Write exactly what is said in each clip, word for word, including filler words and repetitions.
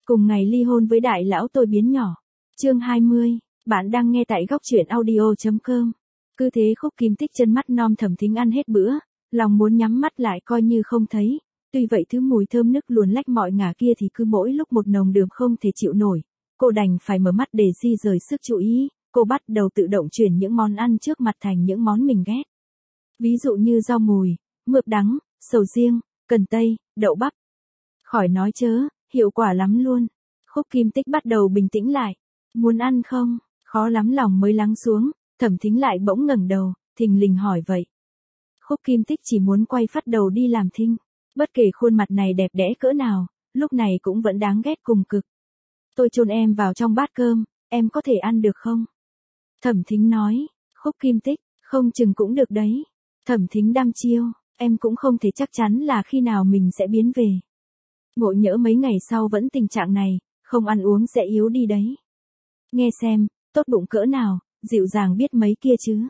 Cùng ngày ly hôn với đại lão tôi biến nhỏ. Chương hai mươi, bạn đang nghe tại góc truyện audio chấm com. Cứ thế Khúc Kim Tích chân mắt nom Thẩm Thính ăn hết bữa, lòng muốn nhắm mắt lại coi như không thấy. Tuy vậy thứ mùi thơm nức luồn lách mọi ngả kia thì cứ mỗi lúc một nồng đượm không thể chịu nổi. Cô đành phải mở mắt để di rời sức chú ý, cô bắt đầu tự động chuyển những món ăn trước mặt thành những món mình ghét. Ví dụ như rau mùi, mướp đắng, sầu riêng, cần tây, đậu bắp. Khỏi nói chớ, hiệu quả lắm luôn. Khúc Kim Tích bắt đầu bình tĩnh lại. Muốn ăn không? Khó lắm lòng mới lắng xuống, Thẩm Thính lại bỗng ngẩng đầu, thình lình hỏi vậy. Khúc Kim Tích chỉ muốn quay phát đầu đi làm thinh. Bất kể khuôn mặt này đẹp đẽ cỡ nào, lúc này cũng vẫn đáng ghét cùng cực. Tôi chôn em vào trong bát cơm, em có thể ăn được không? Thẩm Thính nói. Khúc Kim Tích, không chừng cũng được đấy. Thẩm Thính đăm chiêu, em cũng không thể chắc chắn là khi nào mình sẽ biến về. Ngộ nhỡ mấy ngày sau vẫn tình trạng này, không ăn uống sẽ yếu đi đấy. Nghe xem, tốt bụng cỡ nào, dịu dàng biết mấy kia chứ.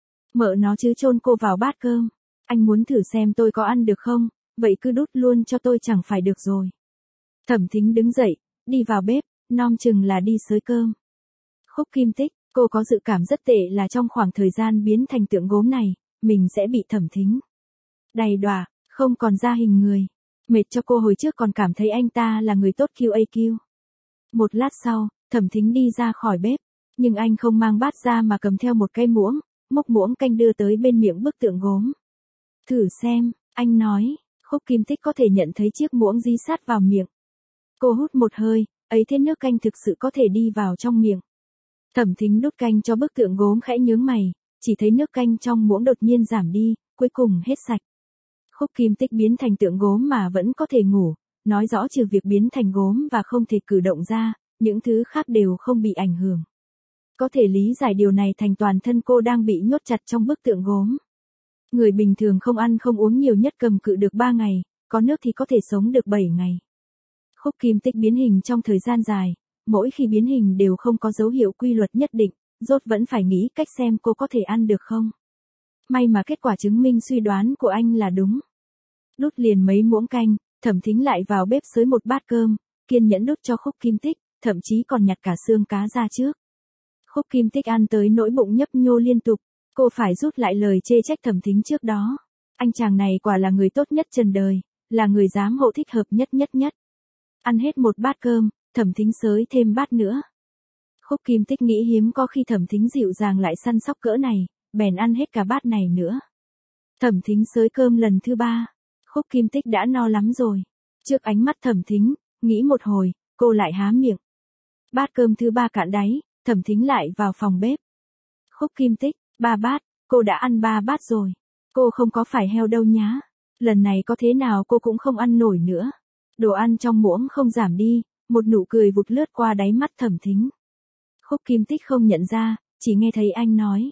Mợ nó chứ chôn cô vào bát cơm. Anh muốn thử xem tôi có ăn được không, vậy cứ đút luôn cho tôi chẳng phải được rồi. Thẩm Thính đứng dậy, đi vào bếp, nom chừng là đi xới cơm. Khúc Kim Tích, cô có dự cảm rất tệ là trong khoảng thời gian biến thành tượng gốm này, mình sẽ bị Thẩm Thính đầy đọa, không còn ra hình người. Mệt cho cô hồi trước còn cảm thấy anh ta là người tốt quy a quy. Một lát sau, Thẩm Thính đi ra khỏi bếp, nhưng anh không mang bát ra mà cầm theo một cái muỗng, múc muỗng canh đưa tới bên miệng bức tượng gốm. Thử xem, anh nói. Khúc Kim Tích có thể nhận thấy chiếc muỗng dí sát vào miệng. Cô hút một hơi, ấy thế nước canh thực sự có thể đi vào trong miệng. Thẩm Thính đút canh cho bức tượng gốm khẽ nhướng mày, chỉ thấy nước canh trong muỗng đột nhiên giảm đi, cuối cùng hết sạch. Khúc Kim Tích biến thành tượng gốm mà vẫn có thể ngủ, nói rõ trừ việc biến thành gốm và không thể cử động ra, những thứ khác đều không bị ảnh hưởng. Có thể lý giải điều này thành toàn thân cô đang bị nhốt chặt trong bức tượng gốm. Người bình thường không ăn không uống nhiều nhất cầm cự được ba ngày, có nước thì có thể sống được bảy ngày. Khúc Kim Tích biến hình trong thời gian dài, mỗi khi biến hình đều không có dấu hiệu quy luật nhất định, rốt vẫn phải nghĩ cách xem cô có thể ăn được không. May mà kết quả chứng minh suy đoán của anh là đúng. Đút liền mấy muỗng canh, Thẩm Thính lại vào bếp xới một bát cơm, kiên nhẫn đút cho Khúc Kim Tích, thậm chí còn nhặt cả xương cá ra trước. Khúc Kim Tích ăn tới nỗi bụng nhấp nhô liên tục, cô phải rút lại lời chê trách Thẩm Thính trước đó. Anh chàng này quả là người tốt nhất trần đời, là người giám hộ thích hợp nhất nhất nhất. Ăn hết một bát cơm, Thẩm Thính xới thêm bát nữa. Khúc Kim Tích nghĩ hiếm có khi Thẩm Thính dịu dàng lại săn sóc cỡ này, bèn ăn hết cả bát này nữa. Thẩm Thính xới cơm lần thứ ba. Khúc Kim Tích đã no lắm rồi. Trước ánh mắt Thẩm Thính, nghĩ một hồi, cô lại há miệng. Bát cơm thứ ba cạn đáy, Thẩm Thính lại vào phòng bếp. Khúc Kim Tích, ba bát, cô đã ăn ba bát rồi. Cô không có phải heo đâu nhá. Lần này có thế nào cô cũng không ăn nổi nữa. Đồ ăn trong muỗng không giảm đi, một nụ cười vụt lướt qua đáy mắt Thẩm Thính. Khúc Kim Tích không nhận ra, chỉ nghe thấy anh nói.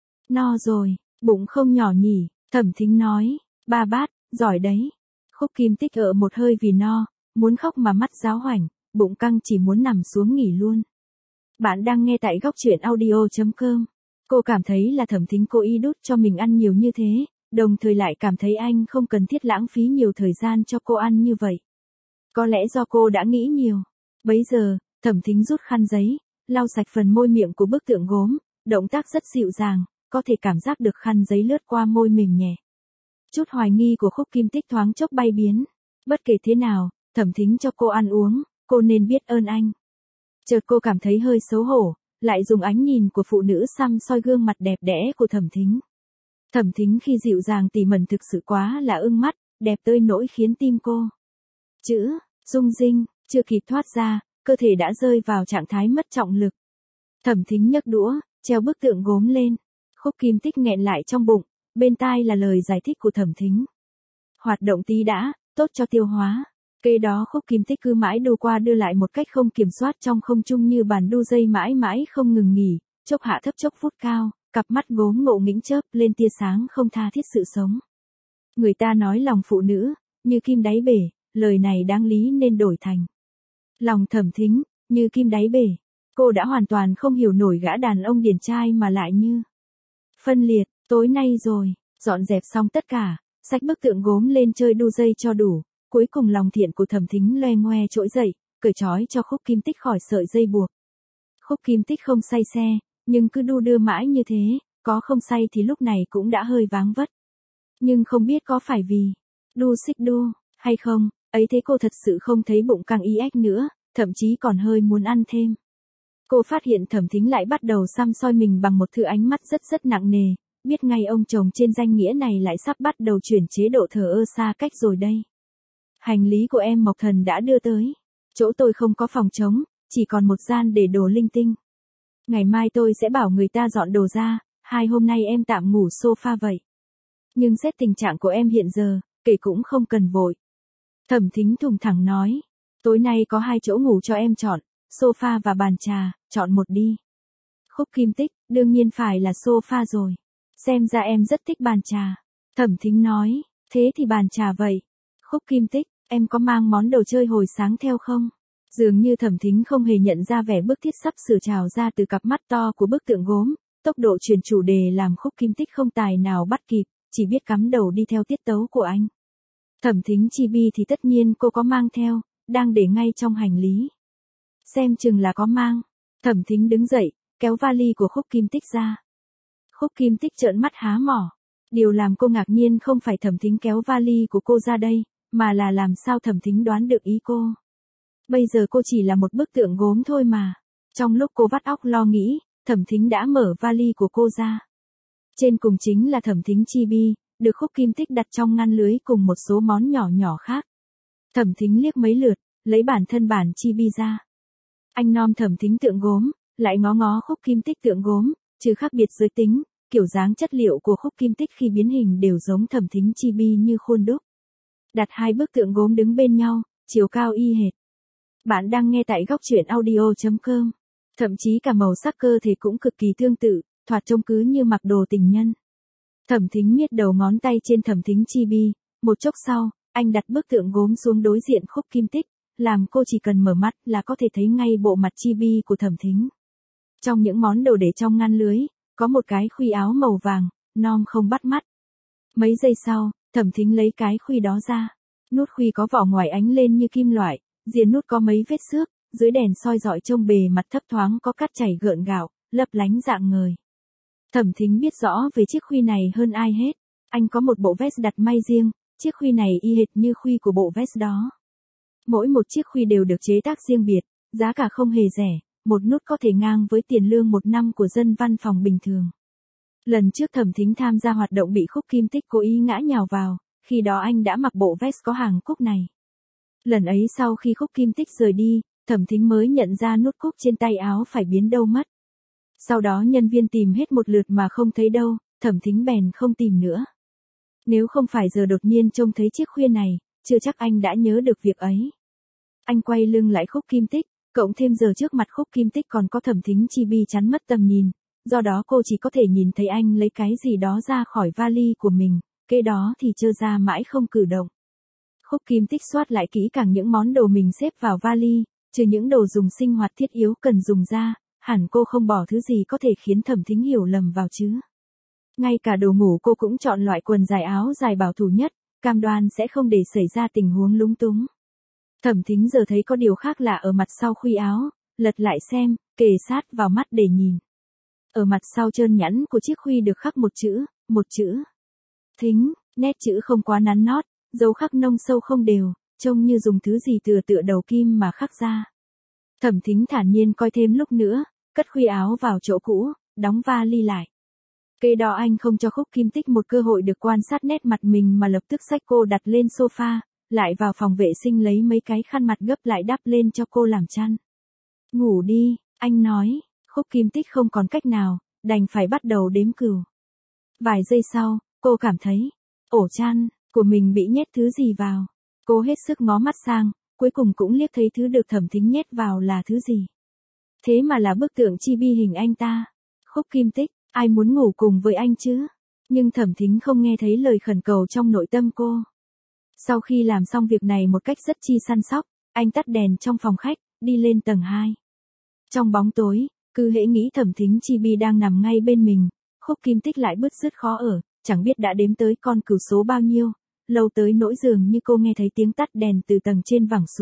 No rồi, bụng không nhỏ nhỉ, Thẩm Thính nói, ba bát, giỏi đấy. Khúc Kim Tích ở một hơi vì no, muốn khóc mà mắt giáo hoảnh, bụng căng chỉ muốn nằm xuống nghỉ luôn. Bạn đang nghe tại góc truyện audio chấm com. Cô cảm thấy là Thẩm Thính cố ý đút cho mình ăn nhiều như thế, đồng thời lại cảm thấy anh không cần thiết lãng phí nhiều thời gian cho cô ăn như vậy. Có lẽ do cô đã nghĩ nhiều. Bấy giờ, Thẩm Thính rút khăn giấy, lau sạch phần môi miệng của bức tượng gốm, động tác rất dịu dàng, có thể cảm giác được khăn giấy lướt qua môi mềm nhẹ. Chút hoài nghi của Khúc Kim Tích thoáng chốc bay biến. Bất kể thế nào, Thẩm Thính cho cô ăn uống, cô nên biết ơn anh. Chợt cô cảm thấy hơi xấu hổ, lại dùng ánh nhìn của phụ nữ săm soi gương mặt đẹp đẽ của Thẩm Thính. Thẩm Thính khi dịu dàng tỉ mẩn thực sự quá là ưng mắt, đẹp tới nỗi khiến tim cô. Chữ, Dung Dinh, chưa kịp thoát ra, cơ thể đã rơi vào trạng thái mất trọng lực. Thẩm Thính nhấc đũa, treo bức tượng gốm lên. Khúc Kim Tích nghẹn lại trong bụng, bên tai là lời giải thích của Thẩm Thính. Hoạt động tí đã, tốt cho tiêu hóa. Kế đó Khúc Kim Tích cứ mãi đu qua đưa lại một cách không kiểm soát trong không trung như bàn đu dây mãi mãi không ngừng nghỉ, chốc hạ thấp chốc vút cao, cặp mắt gốm ngộ nghĩnh chớp lên tia sáng không tha thiết sự sống. Người ta nói lòng phụ nữ, như kim đáy bể, lời này đáng lý nên đổi thành. Lòng Thẩm Thính, như kim đáy bể. Cô đã hoàn toàn không hiểu nổi gã đàn ông điển trai mà lại như phân liệt. Tối nay rồi, dọn dẹp xong tất cả, xách bức tượng gốm lên chơi đu dây cho đủ, cuối cùng lòng thiện của Thẩm Thính loe ngoe trỗi dậy, cởi trói cho Khúc Kim Tích khỏi sợi dây buộc. Khúc Kim Tích không say xe, nhưng cứ đu đưa mãi như thế, có không say thì lúc này cũng đã hơi váng vất. Nhưng không biết có phải vì đu xích đu, hay không, ấy thế cô thật sự không thấy bụng càng y ếch nữa, thậm chí còn hơi muốn ăn thêm. Cô phát hiện Thẩm Thính lại bắt đầu săm soi mình bằng một thứ ánh mắt rất rất nặng nề, biết ngay ông chồng trên danh nghĩa này lại sắp bắt đầu chuyển chế độ thờ ơ xa cách rồi đây. Hành lý của em Mộc Thần đã đưa tới. Chỗ tôi không có phòng trống, chỉ còn một gian để đồ linh tinh. Ngày mai tôi sẽ bảo người ta dọn đồ ra, hai hôm nay em tạm ngủ sofa vậy. Nhưng xét tình trạng của em hiện giờ, kể cũng không cần vội. Thẩm Thính thùng thẳng nói, tối nay có hai chỗ ngủ cho em chọn, sofa và bàn trà, chọn một đi. Khúc Kim Tích, đương nhiên phải là sofa rồi. Xem ra em rất thích bàn trà. Thẩm Thính nói, thế thì bàn trà vậy. Khúc Kim Tích, em có mang món đồ chơi hồi sáng theo không? Dường như Thẩm Thính không hề nhận ra vẻ bức thiết sắp sửa trào ra từ cặp mắt to của bức tượng gốm, tốc độ chuyển chủ đề làm Khúc Kim Tích không tài nào bắt kịp, chỉ biết cắm đầu đi theo tiết tấu của anh. Thẩm Thính chibi thì tất nhiên cô có mang theo, đang để ngay trong hành lý. Xem chừng là có mang. Thẩm Thính đứng dậy, kéo vali của Khúc Kim Tích ra. Khúc Kim Tích trợn mắt há mỏ. Điều làm cô ngạc nhiên không phải Thẩm Thính kéo vali của cô ra đây, mà là làm sao Thẩm Thính đoán được ý cô. Bây giờ cô chỉ là một bức tượng gốm thôi mà. Trong lúc cô vắt óc lo nghĩ, Thẩm Thính đã mở vali của cô ra. Trên cùng chính là Thẩm Thính chibi, được Khúc Kim Tích đặt trong ngăn lưới cùng một số món nhỏ nhỏ khác. Thẩm Thính liếc mấy lượt, lấy bản thân bản chibi ra. Anh nom Thẩm Thính tượng gốm, lại ngó ngó Khúc Kim Tích tượng gốm, trừ khác biệt giới tính, kiểu dáng chất liệu của Khúc Kim Tích khi biến hình đều giống Thẩm Thính chibi như khuôn đúc. Đặt hai bức tượng gốm đứng bên nhau, chiều cao y hệt. Bạn đang nghe tại góc truyện audio chấm com. Thậm chí cả màu sắc cơ thể cũng cực kỳ tương tự, thoạt trông cứ như mặc đồ tình nhân. Thẩm Thính miết đầu ngón tay trên Thẩm Thính chibi, một chốc sau, anh đặt bức tượng gốm xuống đối diện Khúc Kim Tích, làm cô chỉ cần mở mắt là có thể thấy ngay bộ mặt chibi của Thẩm Thính. Trong những món đồ để trong ngăn lưới, có một cái khuy áo màu vàng, nom không bắt mắt. Mấy giây sau, Thẩm Thính lấy cái khuy đó ra. Nút khuy có vỏ ngoài ánh lên như kim loại, diền nút có mấy vết xước, dưới đèn soi rọi trông bề mặt thấp thoáng có cát chảy gợn gạo, lấp lánh rạng ngời. Thẩm Thính biết rõ về chiếc khuy này hơn ai hết. Anh có một bộ vest đặt may riêng, chiếc khuy này y hệt như khuy của bộ vest đó. Mỗi một chiếc khuy đều được chế tác riêng biệt, giá cả không hề rẻ, một nút có thể ngang với tiền lương một năm của dân văn phòng bình thường. Lần trước Thẩm Thính tham gia hoạt động bị Khúc Kim Tích cố ý ngã nhào vào, khi đó anh đã mặc bộ vest có hàng cúc này. Lần ấy sau khi Khúc Kim Tích rời đi, Thẩm Thính mới nhận ra nút cúc trên tay áo phải biến đâu mất. Sau đó nhân viên tìm hết một lượt mà không thấy đâu, Thẩm Thính bèn không tìm nữa. Nếu không phải giờ đột nhiên trông thấy chiếc khuy này, chưa chắc anh đã nhớ được việc ấy. Anh quay lưng lại Khúc Kim Tích, cộng thêm giờ trước mặt Khúc Kim Tích còn có Thẩm Thính chibi chắn mất tầm nhìn, do đó cô chỉ có thể nhìn thấy anh lấy cái gì đó ra khỏi vali của mình, kế đó thì trơ ra mãi không cử động. Khúc Kim Tích soát lại kỹ càng những món đồ mình xếp vào vali, trừ những đồ dùng sinh hoạt thiết yếu cần dùng ra, hẳn cô không bỏ thứ gì có thể khiến Thẩm Thính hiểu lầm vào chứ. Ngay cả đồ ngủ cô cũng chọn loại quần dài áo dài bảo thủ nhất, cam đoan sẽ không để xảy ra tình huống lúng túng. Thẩm Thính giờ thấy có điều khác lạ ở mặt sau khuy áo, lật lại xem, kề sát vào mắt để nhìn. Ở mặt sau trơn nhẵn của chiếc khuy được khắc một chữ, một chữ. Thính, nét chữ không quá nắn nót, dấu khắc nông sâu không đều, trông như dùng thứ gì tựa tựa đầu kim mà khắc ra. Thẩm Thính thản nhiên coi thêm lúc nữa, cất khuy áo vào chỗ cũ, đóng vali lại. Kế đó anh không cho Khúc Kim Tích một cơ hội được quan sát nét mặt mình mà lập tức xách cô đặt lên sofa, lại vào phòng vệ sinh lấy mấy cái khăn mặt gấp lại đắp lên cho cô làm chăn. Ngủ đi, anh nói. Khúc Kim Tích không còn cách nào, đành phải bắt đầu đếm cừu. Vài giây sau, cô cảm thấy, ổ chăn của mình bị nhét thứ gì vào. Cô hết sức ngó mắt sang, cuối cùng cũng liếc thấy thứ được Thẩm Thính nhét vào là thứ gì. Thế mà là bức tượng chibi hình anh ta. Khúc Kim Tích, ai muốn ngủ cùng với anh chứ? Nhưng Thẩm Thính không nghe thấy lời khẩn cầu trong nội tâm cô. Sau khi làm xong việc này một cách rất chi săn sóc, anh tắt đèn trong phòng khách, đi lên tầng hai. Trong bóng tối, cứ hễ nghĩ Thẩm Thính chibi đang nằm ngay bên mình, Khúc Kim Tích lại bứt rứt khó ở, chẳng biết đã đếm tới con cừu số bao nhiêu, lâu tới nỗi dường như cô nghe thấy tiếng tắt đèn từ tầng trên vẳng xuống,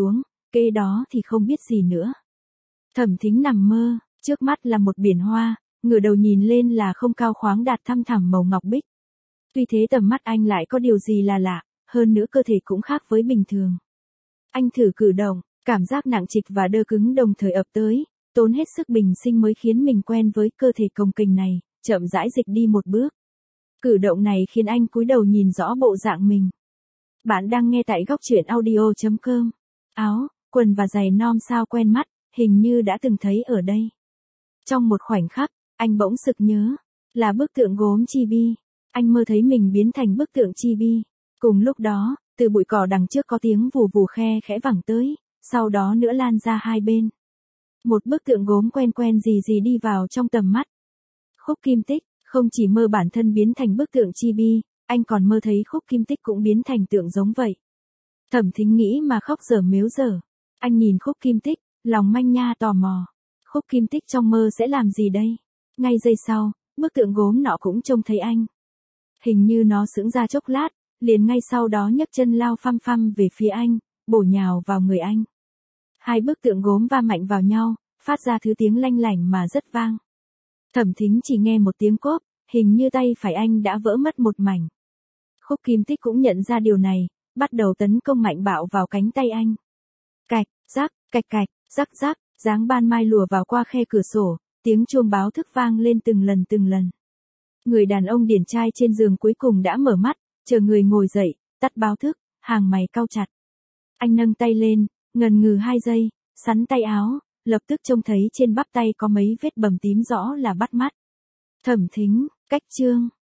kế đó thì không biết gì nữa. Thẩm Thính nằm mơ, trước mắt là một biển hoa, ngửa đầu nhìn lên là không cao khoáng đạt thăm thẳm màu ngọc bích. Tuy thế tầm mắt anh lại có điều gì là lạ, hơn nữa cơ thể cũng khác với bình thường. Anh thử cử động, cảm giác nặng trịch và đơ cứng đồng thời ập tới, tốn hết sức bình sinh mới khiến mình quen với cơ thể cồng kềnh này, chậm rãi dịch đi một bước. Cử động này khiến anh cúi đầu nhìn rõ bộ dạng mình. Bạn đang nghe tại góc truyện audio chấm com. Áo, quần và giày non sao quen mắt, hình như đã từng thấy ở đây. Trong một khoảnh khắc, anh bỗng sực nhớ, là bức tượng gốm Chibi. Anh mơ thấy mình biến thành bức tượng Chibi. Cùng lúc đó, từ bụi cỏ đằng trước có tiếng vù vù khe khẽ vẳng tới, sau đó nữa lan ra hai bên. Một bức tượng gốm quen quen gì gì đi vào trong tầm mắt. Khúc Kim Tích, không chỉ mơ bản thân biến thành bức tượng Chibi, anh còn mơ thấy Khúc Kim Tích cũng biến thành tượng giống vậy. Thẩm Thính nghĩ mà khóc dở mếu dở. Anh nhìn Khúc Kim Tích, lòng manh nha tò mò. Khúc Kim Tích trong mơ sẽ làm gì đây? Ngay giây sau, bức tượng gốm nọ cũng trông thấy anh. Hình như nó sững ra chốc lát, liền ngay sau đó nhấc chân lao phăm phăm về phía anh, bổ nhào vào người anh. Hai bức tượng gốm va mạnh vào nhau, phát ra thứ tiếng lanh lảnh mà rất vang. Thẩm Thính chỉ nghe một tiếng cốp, hình như tay phải anh đã vỡ mất một mảnh. Khúc Kim Tích cũng nhận ra điều này, bắt đầu tấn công mạnh bạo vào cánh tay anh. Cạch, rắc, cạch cạch, rắc rắc, dáng ban mai lùa vào qua khe cửa sổ, tiếng chuông báo thức vang lên từng lần từng lần. Người đàn ông điển trai trên giường cuối cùng đã mở mắt, chờ người ngồi dậy, tắt báo thức, hàng mày cau chặt. Anh nâng tay lên, ngần ngừ hai giây, sắn tay áo, lập tức trông thấy trên bắp tay có mấy vết bầm tím rõ là bắt mắt. Thẩm Thính, cách chương.